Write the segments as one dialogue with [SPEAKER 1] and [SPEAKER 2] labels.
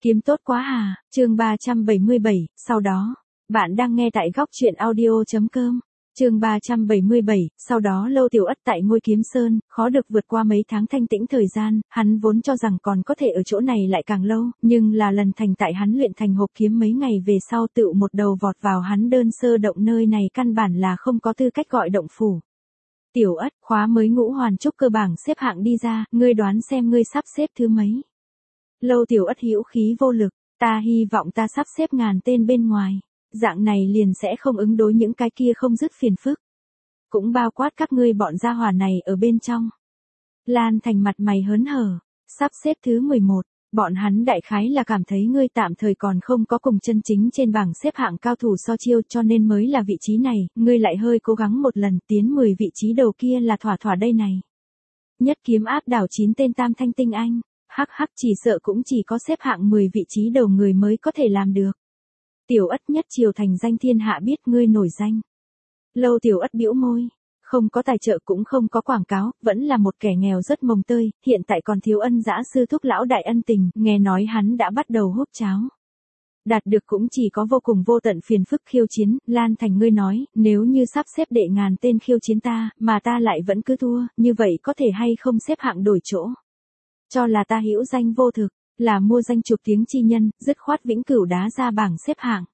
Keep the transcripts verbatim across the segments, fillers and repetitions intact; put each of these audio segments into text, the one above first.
[SPEAKER 1] Kiếm tốt quá hà, chương ba trăm bảy mươi bảy, sau đó, bạn đang nghe tại góc truyện audio.com. Chương ba trăm bảy mươi bảy, sau đó Lâu Tiểu Ất tại Ngôi Kiếm Sơn, khó được vượt qua mấy tháng thanh tĩnh thời gian, hắn vốn cho rằng còn có thể ở chỗ này lại càng lâu, nhưng là lần thành tại hắn luyện thành hộp kiếm mấy ngày về sau tựu một đầu vọt vào hắn đơn sơ động nơi này căn bản là không có tư cách gọi động phủ. Tiểu Ất, khóa mới ngũ hoàn trúc cơ bảng xếp hạng đi ra, ngươi đoán xem ngươi sắp xếp thứ mấy. Lâu Tiểu Ất hữu khí vô lực, ta hy vọng ta sắp xếp ngàn tên bên ngoài. Dạng này liền sẽ không ứng đối những cái kia không dứt phiền phức. Cũng bao quát các ngươi bọn gia hỏa này ở bên trong. Lan Thành mặt mày hớn hở, sắp xếp thứ mười một, bọn hắn đại khái là cảm thấy ngươi tạm thời còn không có cùng chân chính trên bảng xếp hạng cao thủ so chiêu cho nên mới là vị trí này, ngươi lại hơi cố gắng một lần tiến mười vị trí đầu kia là thỏa thỏa đây này. Nhất kiếm áp đảo chín tên tam thanh tinh anh, hắc hắc chỉ sợ cũng chỉ có xếp hạng mười vị trí đầu người mới có thể làm được. Tiểu Ất nhất triều thành danh thiên hạ biết ngươi nổi danh. Lâu Tiểu Ất bĩu môi, không có tài trợ cũng không có quảng cáo, vẫn là một kẻ nghèo rất mồng tơi, hiện tại còn thiếu ân dã sư thúc lão đại ân tình, nghe nói hắn đã bắt đầu hút cháo. Đạt được cũng chỉ có vô cùng vô tận phiền phức khiêu chiến, Lan Thành ngươi nói, nếu như sắp xếp đệ ngàn tên khiêu chiến ta, mà ta lại vẫn cứ thua, như vậy có thể hay không xếp hạng đổi chỗ. Cho là ta hữu danh vô thực. Là mua danh chục tiếng chi nhân, dứt khoát vĩnh cửu đá ra bảng xếp hạng.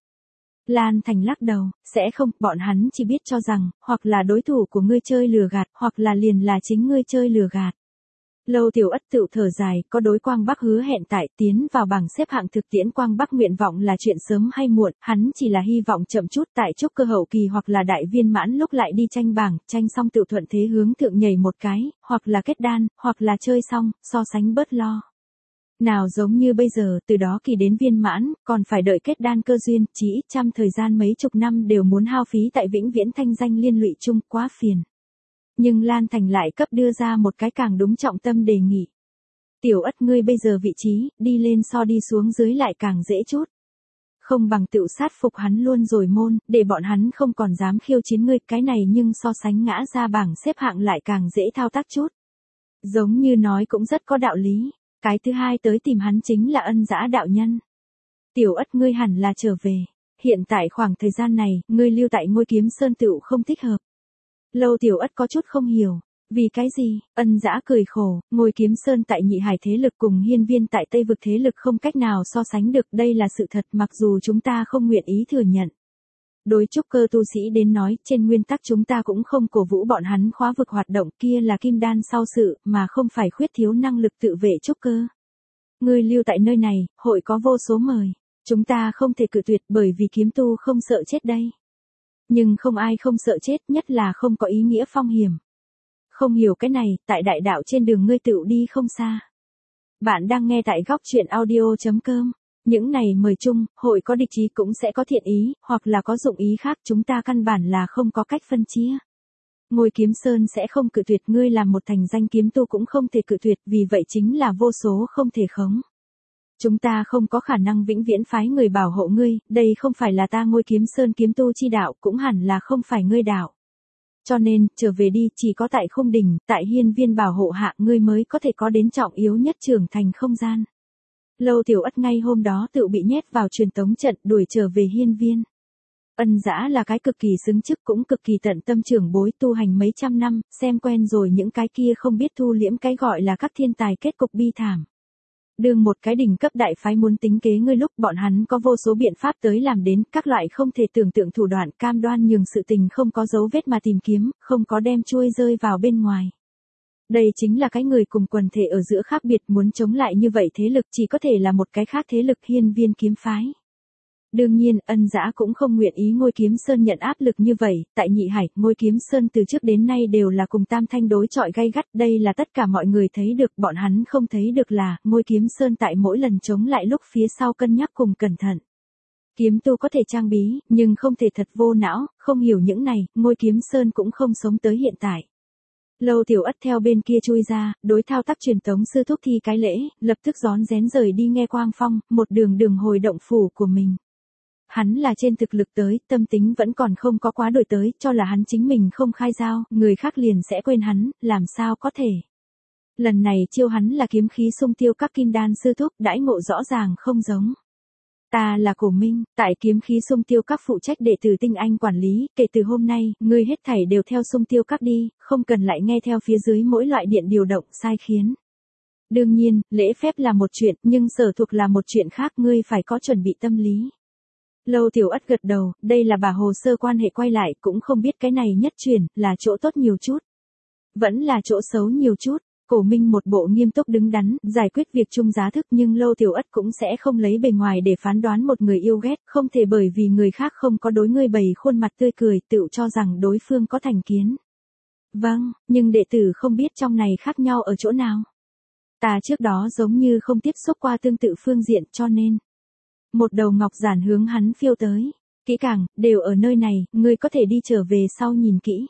[SPEAKER 1] Lan Thành lắc đầu, sẽ không, bọn hắn chỉ biết cho rằng, hoặc là đối thủ của ngươi chơi lừa gạt, hoặc là liền là chính ngươi chơi lừa gạt. Lâu Tiểu Ất tự thở dài, có đối Quang Bắc hứa hẹn tại tiến vào bảng xếp hạng thực tiễn Quang Bắc nguyện vọng là chuyện sớm hay muộn, hắn chỉ là hy vọng chậm chút tại trúc cơ hậu kỳ hoặc là đại viên mãn lúc lại đi tranh bảng, tranh xong tự thuận thế hướng thượng nhảy một cái, hoặc là kết đan, hoặc là chơi xong, so sánh bớt lo. Nào giống như bây giờ, từ đó kỳ đến viên mãn, còn phải đợi kết đan cơ duyên, chỉ ít trăm thời gian mấy chục năm đều muốn hao phí tại vĩnh viễn thanh danh liên lụy chung, quá phiền. Nhưng Lan Thành lại cấp đưa ra một cái càng đúng trọng tâm đề nghị. Tiểu Ất ngươi bây giờ vị trí, đi lên so đi xuống dưới lại càng dễ chút. Không bằng tự sát phục hắn luôn rồi môn, để bọn hắn không còn dám khiêu chiến ngươi, cái này nhưng so sánh ngã ra bảng xếp hạng lại càng dễ thao tác chút. Giống như nói cũng rất có đạo lý. Cái thứ hai tới tìm hắn chính là ân dã đạo nhân. Tiểu Ất ngươi hẳn là trở về. Hiện tại khoảng thời gian này, ngươi lưu tại Ngôi Kiếm Sơn tựu không thích hợp. Lâu Tiểu Ất có chút không hiểu. Vì cái gì? Ân dã cười khổ, Ngôi Kiếm Sơn tại Nhị Hải thế lực cùng Hiên Viên tại Tây Vực thế lực không cách nào so sánh được. Đây là sự thật mặc dù chúng ta không nguyện ý thừa nhận. Đối trúc cơ tu sĩ đến nói, trên nguyên tắc chúng ta cũng không cổ vũ bọn hắn khóa vực hoạt động, kia là kim đan sau sự, mà không phải khuyết thiếu năng lực tự vệ trúc cơ. Ngươi lưu tại nơi này, hội có vô số mời. Chúng ta không thể cự tuyệt bởi vì kiếm tu không sợ chết đây. Nhưng không ai không sợ chết, nhất là không có ý nghĩa phong hiểm. Không hiểu cái này, tại đại đạo trên đường ngươi tựu đi không xa. Bạn đang nghe tại góc truyện audio.com. Những này mời chung, hội có địch ý cũng sẽ có thiện ý, hoặc là có dụng ý khác, chúng ta căn bản là không có cách phân chia. Ngôi Kiếm Sơn sẽ không cự tuyệt ngươi làm một thành danh kiếm tu cũng không thể cự tuyệt, vì vậy chính là vô số không thể khống. Chúng ta không có khả năng vĩnh viễn phái người bảo hộ ngươi, đây không phải là ta Ngôi Kiếm Sơn kiếm tu chi đạo, cũng hẳn là không phải ngươi đạo. Cho nên, trở về đi, chỉ có tại Khung Đỉnh, tại Hiên Viên bảo hộ hạ ngươi mới có thể có đến trọng yếu nhất trưởng thành không gian. Lâu Tiểu Ất ngay hôm đó tự bị nhét vào truyền tống trận đuổi trở về Hiên Viên. Ân dã là cái cực kỳ xứng chức cũng cực kỳ tận tâm trưởng bối tu hành mấy trăm năm, xem quen rồi những cái kia không biết thu liễm cái gọi là các thiên tài kết cục bi thảm. Đường một cái đỉnh cấp đại phái muốn tính kế ngươi lúc bọn hắn có vô số biện pháp tới làm đến, các loại không thể tưởng tượng thủ đoạn cam đoan nhường sự tình không có dấu vết mà tìm kiếm, không có đem chuôi rơi vào bên ngoài. Đây chính là cái người cùng quần thể ở giữa khác biệt muốn chống lại như vậy thế lực chỉ có thể là một cái khác thế lực Hiên Viên kiếm phái. Đương nhiên, ân dã cũng không nguyện ý Ngôi Kiếm Sơn nhận áp lực như vậy, tại Nhị Hải, Ngôi Kiếm Sơn từ trước đến nay đều là cùng tam thanh đối chọi gay gắt, đây là tất cả mọi người thấy được, bọn hắn không thấy được là, Ngôi Kiếm Sơn tại mỗi lần chống lại lúc phía sau cân nhắc cùng cẩn thận. Kiếm tu có thể trang bí, nhưng không thể thật vô não, không hiểu những này, Ngôi Kiếm Sơn cũng không sống tới hiện tại. Lâu Tiểu Ất theo bên kia chui ra, đối thao tác truyền tống sư thúc thi cái lễ, lập tức rón rén rời đi nghe Quang Phong, một đường đường hồi động phủ của mình. Hắn là trên thực lực tới, tâm tính vẫn còn không có quá đổi tới, cho là hắn chính mình không khai giao, người khác liền sẽ quên hắn, làm sao có thể. Lần này chiêu hắn là kiếm khí xung tiêu các kim đan sư thúc, đãi ngộ rõ ràng không giống. Ta là Cổ Minh, tại kiếm khí xung tiêu các phụ trách đệ tử tinh anh quản lý, kể từ hôm nay, ngươi hết thảy đều theo xung tiêu các đi, không cần lại nghe theo phía dưới mỗi loại điện điều động sai khiến. Đương nhiên, lễ phép là một chuyện, nhưng sở thuộc là một chuyện khác, ngươi phải có chuẩn bị tâm lý. Lâu Tiểu Ất gật đầu, đây là bà hồ sơ quan hệ quay lại, cũng không biết cái này nhất truyền, là chỗ tốt nhiều chút. Vẫn là chỗ xấu nhiều chút. Cổ Minh một bộ nghiêm túc đứng đắn, giải quyết việc chung giá thức, nhưng Lâu Tiểu Ất cũng sẽ không lấy bề ngoài để phán đoán một người yêu ghét, không thể bởi vì người khác không có đối ngươi bày khuôn mặt tươi cười, tự cho rằng đối phương có thành kiến. Vâng, nhưng đệ tử không biết trong này khác nhau ở chỗ nào. Ta trước đó giống như không tiếp xúc qua tương tự phương diện, cho nên. Một đầu ngọc giản hướng hắn phiêu tới. Kỹ càng, đều ở nơi này, ngươi có thể đi trở về sau nhìn kỹ.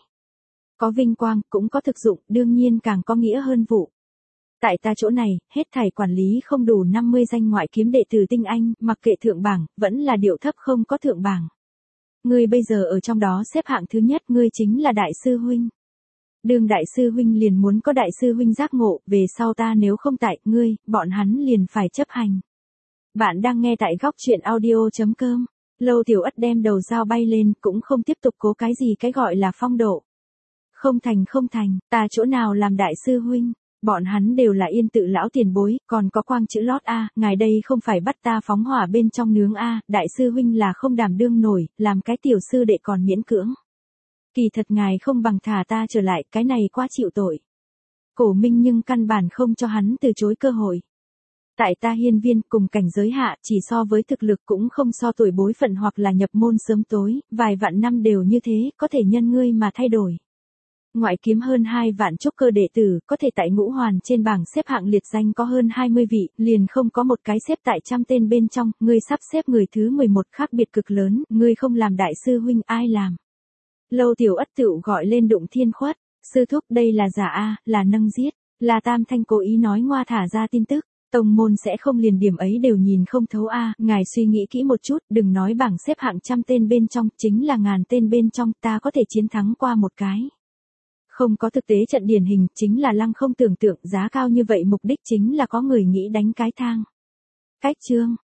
[SPEAKER 1] Có vinh quang, cũng có thực dụng, đương nhiên càng có nghĩa hơn vụ. Tại ta chỗ này, hết thảy quản lý không đủ năm mươi danh ngoại kiếm đệ tử tinh anh, mặc kệ thượng bảng, vẫn là điệu thấp không có thượng bảng. Ngươi bây giờ ở trong đó xếp hạng thứ nhất, ngươi chính là đại sư huynh. Đường đại sư huynh liền muốn có đại sư huynh giác ngộ, về sau ta nếu không tại, ngươi, bọn hắn liền phải chấp hành. Bạn đang nghe tại góc truyện audio chấm com. Lâu Tiểu Ất đem đầu dao bay lên, cũng không tiếp tục cố cái gì cái gọi là phong độ. Không thành không thành, ta chỗ nào làm đại sư huynh, bọn hắn đều là yên tự lão tiền bối, còn có quang chữ lót a, ngài đây không phải bắt ta phóng hỏa bên trong nướng a, đại sư huynh là không đảm đương nổi, làm cái tiểu sư đệ còn miễn cưỡng. Kỳ thật ngài không bằng thả ta trở lại, cái này quá chịu tội. Cổ Minh nhưng căn bản không cho hắn từ chối cơ hội. Tại ta hiên viên cùng cảnh giới hạ, chỉ so với thực lực cũng không so tuổi bối phận hoặc là nhập môn sớm tối, vài vạn năm đều như thế, có thể nhân ngươi mà thay đổi. Ngoại kiếm hơn hai vạn trúc cơ đệ tử, có thể tại ngũ hoàn trên bảng xếp hạng liệt danh có hơn hai mươi vị, liền không có một cái xếp tại trăm tên bên trong, ngươi sắp xếp người thứ mười một khác biệt cực lớn, ngươi không làm đại sư huynh ai làm. Lâu Tiểu Ất tựu gọi lên Đụng Thiên Khuất, sư thúc đây là giả a, là nâng giết, là Tam Thanh cố ý nói ngoa thả ra tin tức. Tông môn sẽ không liền điểm ấy đều nhìn không thấu a, ngài suy nghĩ kỹ một chút, đừng nói bảng xếp hạng trăm tên bên trong, chính là ngàn tên bên trong, ta có thể chiến thắng qua một cái. Không có thực tế trận điển hình, chính là lăng không tưởng tượng, giá cao như vậy mục đích chính là có người nghĩ đánh cái thang. Cách chương,